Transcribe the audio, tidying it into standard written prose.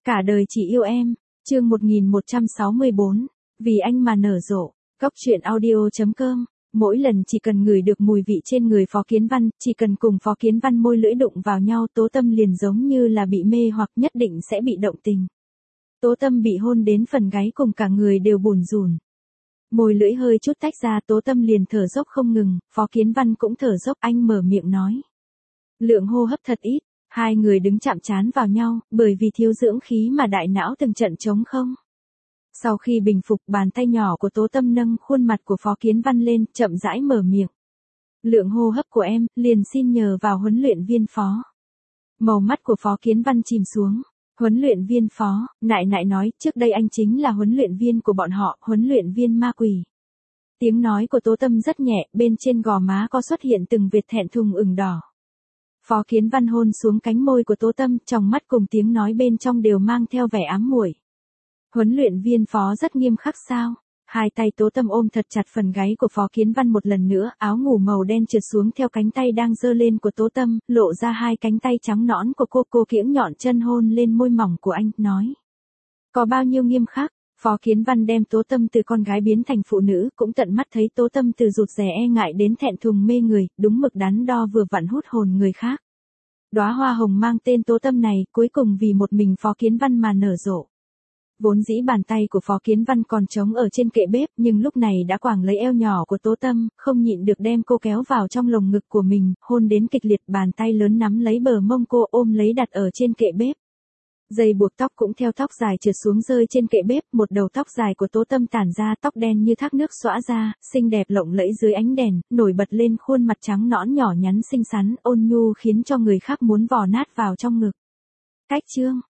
Cả đời chỉ yêu em, chương 1164, vì anh mà nở rộ, Góc truyện audio.com. Mỗi lần chỉ cần ngửi được mùi vị trên người Phó Kiến Văn, chỉ cần cùng Phó Kiến Văn môi lưỡi đụng vào nhau, Tố Tâm liền giống như là bị mê hoặc nhất định sẽ bị động tình. Tố Tâm bị hôn đến phần gáy cùng cả người đều bủn rủn. Môi lưỡi hơi chút tách ra, Tố Tâm liền thở dốc không ngừng, Phó Kiến Văn cũng thở dốc, anh mở miệng nói. Lượng hô hấp thật ít, hai người đứng chạm trán vào nhau, bởi vì thiếu dưỡng khí mà đại não từng trận trống không. Sau khi bình phục, bàn tay nhỏ của Tố Tâm nâng khuôn mặt của Phó Kiến Văn lên, chậm rãi mở miệng. Lượng hô hấp của em, liền xin nhờ vào huấn luyện viên Phó. Màu mắt của Phó Kiến Văn chìm xuống. Huấn luyện viên Phó, nại nói, trước đây anh chính là huấn luyện viên của bọn họ, huấn luyện viên ma quỷ. Tiếng nói của Tố Tâm rất nhẹ, bên trên gò má có xuất hiện từng vệt thẹn thùng ửng đỏ. Phó Kiến Văn hôn xuống cánh môi của Tố Tâm, trong mắt cùng tiếng nói bên trong đều mang theo vẻ ám muội. Huấn luyện viên Phó rất nghiêm khắc sao? Hai tay Tố Tâm ôm thật chặt phần gáy của Phó Kiến Văn một lần nữa, áo ngủ màu đen trượt xuống theo cánh tay đang giơ lên của Tố Tâm, lộ ra hai cánh tay trắng nõn của cô kiễng nhọn chân hôn lên môi mỏng của anh, nói. Có bao nhiêu nghiêm khắc? Phó Kiến Văn đem Tố Tâm từ con gái biến thành phụ nữ, cũng tận mắt thấy Tố Tâm từ rụt rè e ngại đến thẹn thùng mê người, đúng mực đắn đo vừa vặn hút hồn người khác. Đóa hoa hồng mang tên Tố Tâm này, cuối cùng vì một mình Phó Kiến Văn mà nở rộ. Vốn dĩ bàn tay của Phó Kiến Văn còn trống ở trên kệ bếp, nhưng lúc này đã quàng lấy eo nhỏ của Tố Tâm, không nhịn được đem cô kéo vào trong lồng ngực của mình, hôn đến kịch liệt, bàn tay lớn nắm lấy bờ mông cô, ôm lấy đặt ở trên kệ bếp. Dây buộc tóc cũng theo tóc dài trượt xuống rơi trên kệ bếp, một đầu tóc dài của Tố Tâm tản ra, tóc đen như thác nước xõa ra, xinh đẹp lộng lẫy dưới ánh đèn, nổi bật lên khuôn mặt trắng nõn nhỏ nhắn xinh xắn, ôn nhu khiến cho người khác muốn vò nát vào trong ngực. Cách chương